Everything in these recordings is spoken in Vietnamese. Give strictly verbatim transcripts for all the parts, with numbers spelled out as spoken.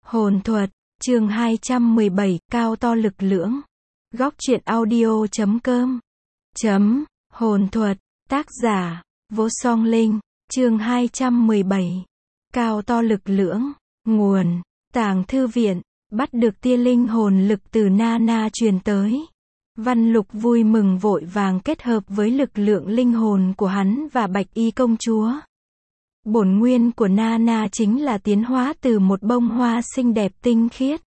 Hồn thuật, chương hai trăm mười bảy, cao to lực lưỡng. Góc truyện audio chấm com. Chấm, hồn thuật, tác giả, Vô Song Linh, chương hai trăm mười bảy. Cao to lực lưỡng, nguồn, Tàng Thư Viện, bắt được tia linh hồn lực từ Nana truyền tới. Văn Lục vui mừng vội vàng kết hợp với lực lượng linh hồn của hắn và Bạch Y công chúa. Bổn nguyên của Nana chính là tiến hóa từ một bông hoa xinh đẹp tinh khiết.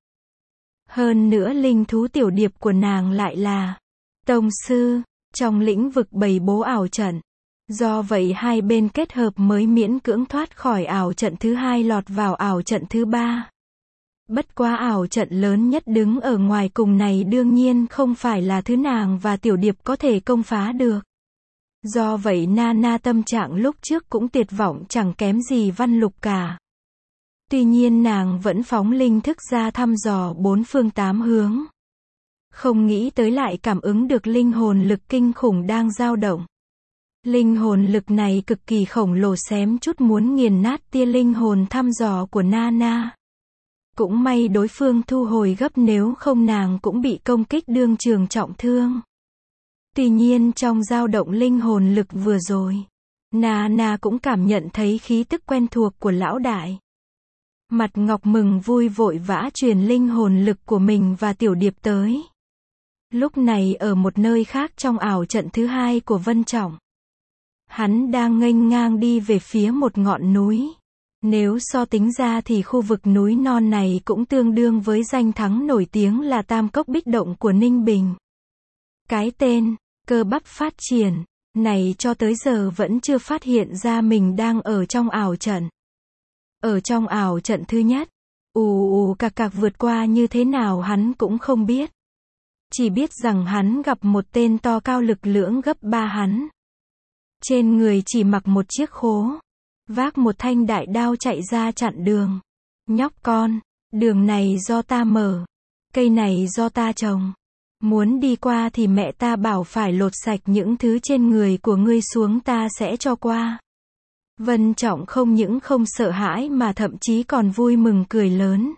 Hơn nữa linh thú tiểu điệp của nàng lại là tông sư trong lĩnh vực bày bố ảo trận. Do vậy hai bên kết hợp mới miễn cưỡng thoát khỏi ảo trận thứ hai lọt vào ảo trận thứ ba. Bất quá ảo trận lớn nhất đứng ở ngoài cùng này đương nhiên không phải là thứ nàng và tiểu điệp có thể công phá được. Do vậy Nana tâm trạng lúc trước cũng tuyệt vọng chẳng kém gì Văn Lục cả. Tuy nhiên nàng vẫn phóng linh thức ra thăm dò bốn phương tám hướng. Không nghĩ tới lại cảm ứng được linh hồn lực kinh khủng đang dao động. Linh hồn lực này cực kỳ khổng lồ xém chút muốn nghiền nát tia linh hồn thăm dò của Nana. Cũng may đối phương thu hồi gấp nếu không nàng cũng bị công kích đương trường trọng thương. Tuy nhiên trong dao động linh hồn lực vừa rồi, Nana cũng cảm nhận thấy khí tức quen thuộc của lão đại. Mặt Ngọc mừng vui vội vã truyền linh hồn lực của mình và tiểu điệp tới. Lúc này ở một nơi khác trong ảo trận thứ hai của Vân Trọng. Hắn đang nghênh ngang đi về phía một ngọn núi. Nếu so tính ra thì khu vực núi non này cũng tương đương với danh thắng nổi tiếng là Tam Cốc Bích Động của Ninh Bình. Cái tên, cơ bắp phát triển, này cho tới giờ vẫn chưa phát hiện ra mình đang ở trong ảo trận. Ở trong ảo trận thứ nhất, ù ù cạc cạc vượt qua như thế nào hắn cũng không biết. Chỉ biết rằng hắn gặp một tên to cao lực lưỡng gấp ba hắn. Trên người chỉ mặc một chiếc khố, vác một thanh đại đao chạy ra chặn đường. Nhóc con, đường này do ta mở, cây này do ta trồng. Muốn đi qua thì mẹ ta bảo phải lột sạch những thứ trên người của ngươi xuống ta sẽ cho qua. Vân Trọng không những không sợ hãi mà thậm chí còn vui mừng cười lớn.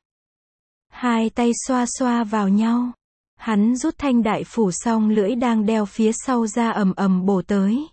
Hai tay xoa xoa vào nhau. Hắn rút thanh đại phủ song lưỡi đang đeo phía sau ra ầm ầm bổ tới.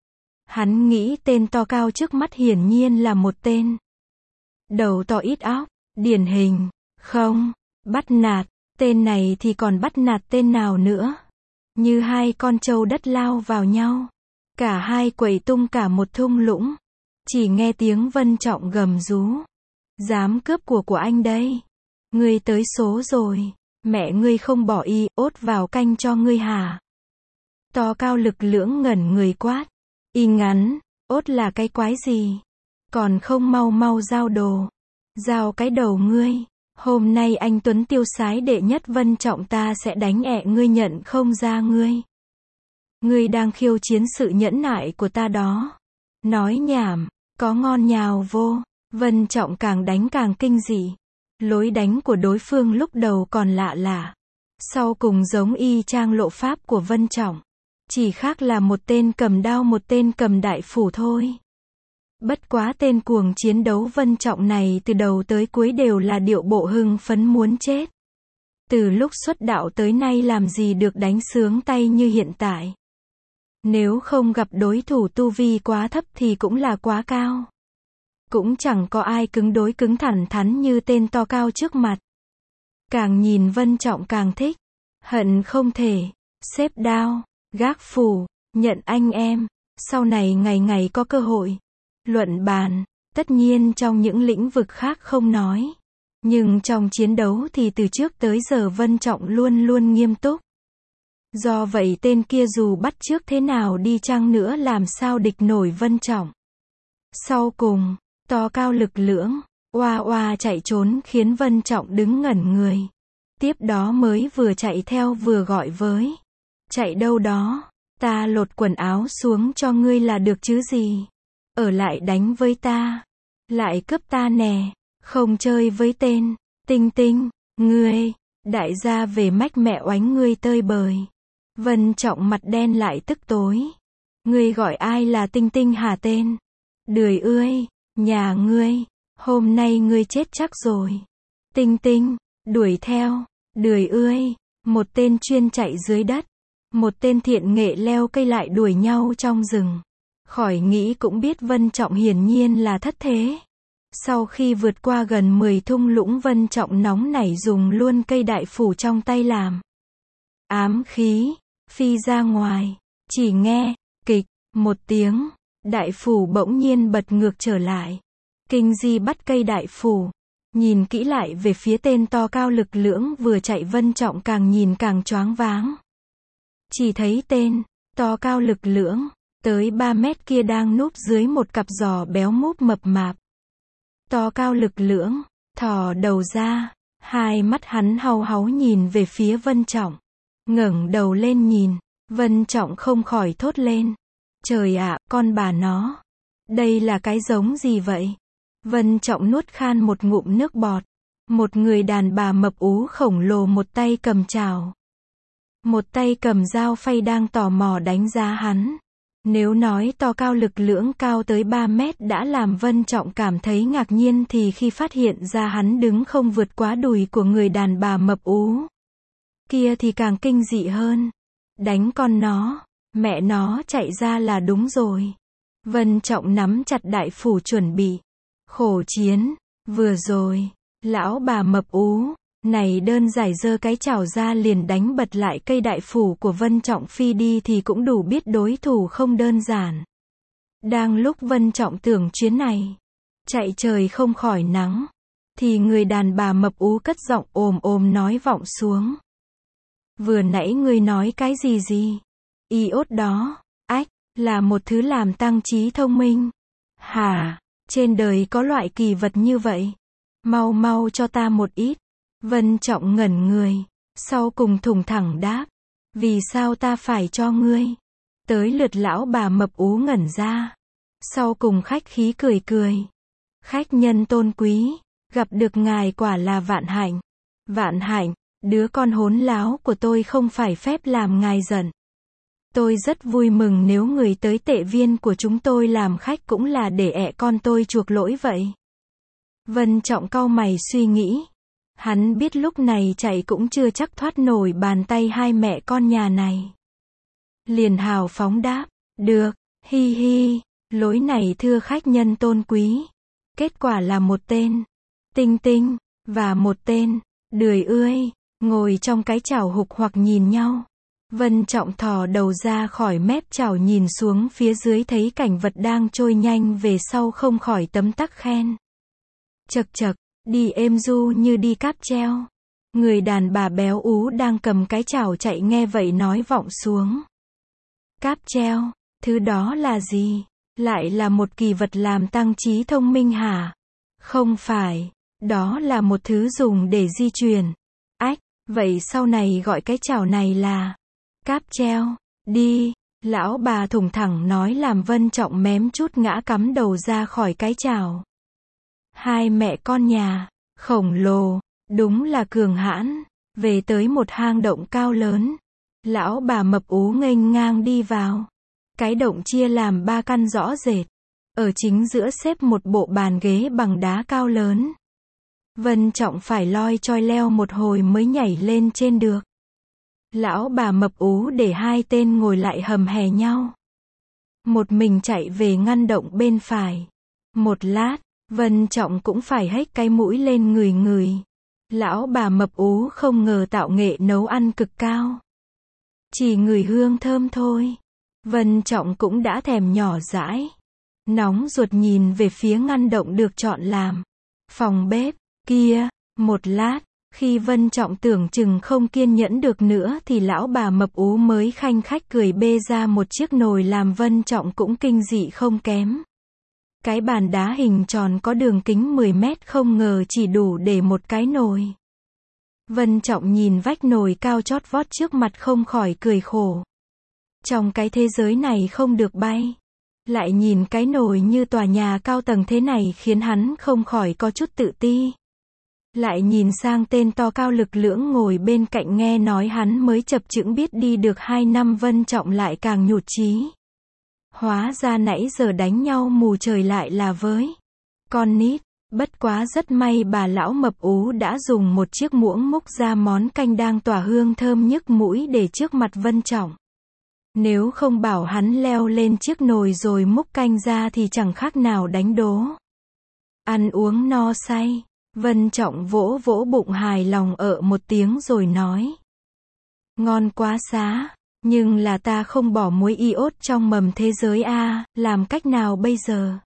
Hắn nghĩ tên to cao trước mắt hiển nhiên là một tên đầu to ít óc, điển hình, không, bắt nạt, tên này thì còn bắt nạt tên nào nữa. Như hai con trâu đất lao vào nhau. Cả hai quẩy tung cả một thung lũng. Chỉ nghe tiếng Vân Trọng gầm rú. Dám cướp của của anh đây. Ngươi tới số rồi. Mẹ ngươi không bỏ y, ốt vào canh cho ngươi hả? To cao lực lưỡng ngẩn người quát. Y ngắn, ốt là cái quái gì? Còn không mau mau giao đồ. Giao cái đầu ngươi. Hôm nay anh Tuấn tiêu sái đệ nhất Vân Trọng ta sẽ đánh ẹ ngươi nhận không ra ngươi. Ngươi đang khiêu chiến sự nhẫn nại của ta đó. Nói nhảm, có ngon nhào vô. Vân Trọng càng đánh càng kinh dị. Lối đánh của đối phương lúc đầu còn lạ lạ. Sau cùng giống y chang lộ pháp của Vân Trọng. Chỉ khác là một tên cầm đao một tên cầm đại phủ thôi. Bất quá tên cuồng chiến đấu Vân Trọng này từ đầu tới cuối đều là điệu bộ hưng phấn muốn chết. Từ lúc xuất đạo tới nay làm gì được đánh sướng tay như hiện tại. Nếu không gặp đối thủ tu vi quá thấp thì cũng là quá cao. Cũng chẳng có ai cứng đối cứng thẳng thắn như tên to cao trước mặt. Càng nhìn Vân Trọng càng thích. Hận không thể. Xếp đao, gác phủ, nhận anh em. Sau này ngày ngày có cơ hội. Luận bàn, tất nhiên trong những lĩnh vực khác không nói. Nhưng trong chiến đấu thì từ trước tới giờ Vân Trọng luôn luôn nghiêm túc. Do vậy tên kia dù bắt chước thế nào đi chăng nữa làm sao địch nổi Vân Trọng. Sau cùng, to cao lực lưỡng, oa oa chạy trốn khiến Vân Trọng đứng ngẩn người. Tiếp đó mới vừa chạy theo vừa gọi với. Chạy đâu đó, ta lột quần áo xuống cho ngươi là được chứ gì. Ở lại đánh với ta. Lại cướp ta nè. Không chơi với tên. Tinh Tinh. Ngươi. Đại gia về mách mẹ oánh ngươi tơi bời. Vân Trọng mặt đen lại tức tối. Ngươi gọi ai là Tinh Tinh hả tên? Đười ươi. Nhà ngươi. Hôm nay ngươi chết chắc rồi. Tinh tinh, đuổi theo, đười ươi, một tên chuyên chạy dưới đất, một tên thiện nghệ leo cây lại đuổi nhau trong rừng. Khỏi nghĩ cũng biết Vân Trọng hiển nhiên là thất thế. Sau khi vượt qua gần mười thung lũng, Vân Trọng nóng nảy dùng luôn cây đại phủ trong tay làm ám khí, phi ra ngoài. Chỉ nghe, kịch, một tiếng, đại phủ bỗng nhiên bật ngược trở lại. Kinh Di bắt cây đại phủ, nhìn kỹ lại về phía tên to cao lực lưỡng vừa chạy, Vân Trọng càng nhìn càng choáng váng. Chỉ thấy tên to cao lực lưỡng tới ba mét kia đang núp dưới một cặp giò béo múp mập mạp. To cao lực lưỡng thò đầu ra, hai mắt hắn hau háu nhìn về phía Vân Trọng. Ngẩng đầu lên nhìn, Vân Trọng không khỏi thốt lên. Trời ạ, con bà nó, đây là cái giống gì vậy? Vân Trọng nuốt khan một ngụm nước bọt. Một người đàn bà mập ú khổng lồ, một tay cầm chảo, một tay cầm dao phay, đang tò mò đánh giá hắn. Nếu nói to cao lực lưỡng cao tới ba mét đã làm Vân Trọng cảm thấy ngạc nhiên, thì khi phát hiện ra hắn đứng không vượt quá đùi của người đàn bà mập ú kia thì càng kinh dị hơn. Đánh con nó, mẹ nó chạy ra là đúng rồi. Vân Trọng nắm chặt đại phủ chuẩn bị khổ chiến. Vừa rồi, lão bà mập ú này đơn giản giơ cái chảo ra liền đánh bật lại cây đại phủ của Vân Trọng phi đi, thì cũng đủ biết đối thủ không đơn giản. Đang lúc Vân Trọng tưởng chuyến này chạy trời không khỏi nắng, thì người đàn bà mập ú cất giọng ồm ồm nói vọng xuống. Vừa nãy ngươi nói cái gì gì? Iốt đó, ách, là một thứ làm tăng trí thông minh. Hả? Trên đời có loại kỳ vật như vậy? Mau mau cho ta một ít. Vân Trọng ngẩn người, sau cùng thủng thẳng đáp. Vì sao ta phải cho ngươi? Tới lượt lão bà mập ú ngẩn ra. Sau cùng khách khí cười cười. Khách nhân tôn quý, gặp được ngài quả là vạn hạnh. Vạn hạnh, đứa con hỗn láo của tôi không phải phép làm ngài giận. Tôi rất vui mừng nếu người tới tệ viên của chúng tôi làm khách cũng là để ẹ con tôi chuộc lỗi vậy. Vân Trọng cau mày suy nghĩ. Hắn biết lúc này chạy cũng chưa chắc thoát nổi bàn tay hai mẹ con nhà này. Liền hào phóng đáp. Được, hi hi, lối này thưa khách nhân tôn quý. Kết quả là một tên Tinh Tinh và một tên Đười ươi ngồi trong cái chảo hục hoặc nhìn nhau. Vân Trọng thò đầu ra khỏi mép chảo nhìn xuống phía dưới, thấy cảnh vật đang trôi nhanh về sau, không khỏi tấm tắc khen. Chật chật, đi êm du như đi cáp treo. Người đàn bà béo ú đang cầm cái chảo chạy nghe vậy nói vọng xuống. Cáp treo, thứ đó là gì? Lại là một kỳ vật làm tăng trí thông minh hả? Không phải, đó là một thứ dùng để di chuyển. Ách, vậy sau này gọi cái chảo này là cáp treo, đi. Lão bà thủng thẳng nói làm Vân Trọng mém chút ngã cắm đầu ra khỏi cái chảo. Hai mẹ con nhà khổng lồ, đúng là cường hãn. Về tới một hang động cao lớn, lão bà mập ú nghênh ngang đi vào. Cái động chia làm ba căn rõ rệt. Ở chính giữa xếp một bộ bàn ghế bằng đá cao lớn. Vân Trọng phải loi choi leo một hồi mới nhảy lên trên được. Lão bà mập ú để hai tên ngồi lại hầm hè nhau. Một mình chạy về ngăn động bên phải. Một lát, Vân Trọng cũng phải hếch cái mũi lên ngửi ngửi. Lão bà mập ú không ngờ tạo nghệ nấu ăn cực cao. Chỉ ngửi hương thơm thôi, Vân Trọng cũng đã thèm nhỏ dãi. Nóng ruột nhìn về phía ngăn động được chọn làm phòng bếp kia. Một lát, khi Vân Trọng tưởng chừng không kiên nhẫn được nữa thì lão bà mập ú mới khanh khách cười bê ra một chiếc nồi làm Vân Trọng cũng kinh dị không kém. Cái bàn đá hình tròn có đường kính mười mét không ngờ chỉ đủ để một cái nồi. Vân Trọng nhìn vách nồi cao chót vót trước mặt không khỏi cười khổ. Trong cái thế giới này không được bay. Lại nhìn cái nồi như tòa nhà cao tầng thế này khiến hắn không khỏi có chút tự ti. Lại nhìn sang tên to cao lực lưỡng ngồi bên cạnh nghe nói hắn mới chập chững biết đi được hai năm, Vân Trọng lại càng nhụt chí. Hóa ra nãy giờ đánh nhau mù trời lại là với con nít. Bất quá rất may bà lão mập ú đã dùng một chiếc muỗng múc ra món canh đang tỏa hương thơm nhức mũi để trước mặt Vân Trọng. Nếu không bảo hắn leo lên chiếc nồi rồi múc canh ra thì chẳng khác nào đánh đố. Ăn uống no say, Vân Trọng vỗ vỗ bụng hài lòng ợ một tiếng rồi nói. Ngon quá xá, nhưng là ta không bỏ muối iốt trong mầm thế giới a, làm cách nào bây giờ?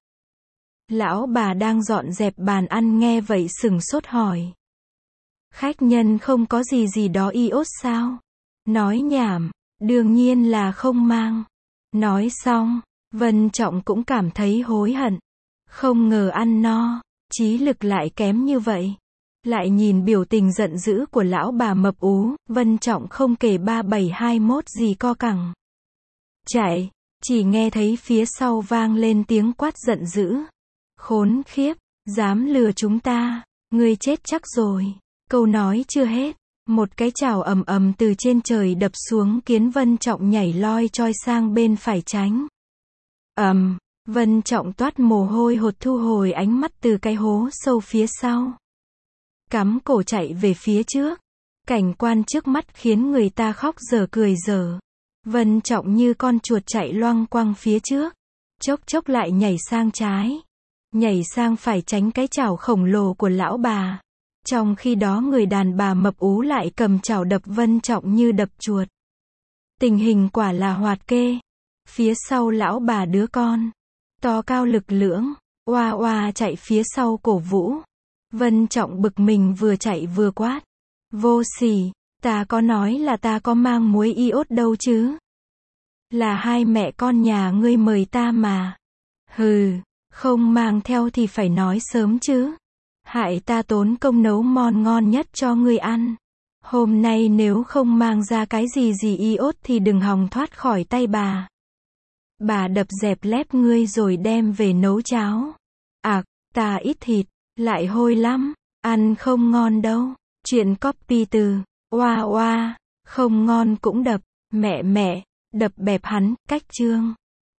Lão bà đang dọn dẹp bàn ăn nghe vậy sửng sốt hỏi. Khách nhân không có gì gì đó iốt sao? Nói nhảm, đương nhiên là không mang. Nói xong, Vân Trọng cũng cảm thấy hối hận. Không ngờ ăn no, trí lực lại kém như vậy. Lại nhìn biểu tình giận dữ của lão bà mập ú, Vân Trọng không kể ba bảy hai mốt gì co cẳng. Chạy, chỉ nghe thấy phía sau vang lên tiếng quát giận dữ. Khốn khiếp, dám lừa chúng ta, ngươi chết chắc rồi. Câu nói chưa hết, một cái chảo ầm ầm từ trên trời đập xuống khiến Vân Trọng nhảy loi choi sang bên phải tránh. Ầm, Vân Trọng toát mồ hôi hột thu hồi ánh mắt từ cái hố sâu phía sau. Cắm cổ chạy về phía trước. Cảnh quan trước mắt khiến người ta khóc dở cười dở. Vân Trọng như con chuột chạy loang quăng phía trước. Chốc chốc lại nhảy sang trái. Nhảy sang phải tránh cái chảo khổng lồ của lão bà. Trong khi đó người đàn bà mập ú lại cầm chảo đập Vân Trọng như đập chuột. Tình hình quả là hoạt kê. Phía sau lão bà đứa con to cao lực lưỡng, oa oa chạy phía sau cổ vũ. Vân Trọng bực mình vừa chạy vừa quát. Vô sỉ, ta có nói là ta có mang muối iốt đâu chứ? Là hai mẹ con nhà ngươi mời ta mà. Hừ, không mang theo thì phải nói sớm chứ. Hại ta tốn công nấu món ngon nhất cho ngươi ăn. Hôm nay nếu không mang ra cái gì gì iốt thì đừng hòng thoát khỏi tay bà. Bà đập dẹp lép ngươi rồi đem về nấu cháo. Ạc, ta ít thịt, lại hôi lắm, ăn không ngon đâu. Chuyện copy từ, oa oa, không ngon cũng đập, mẹ mẹ, đập bẹp hắn, cách chương.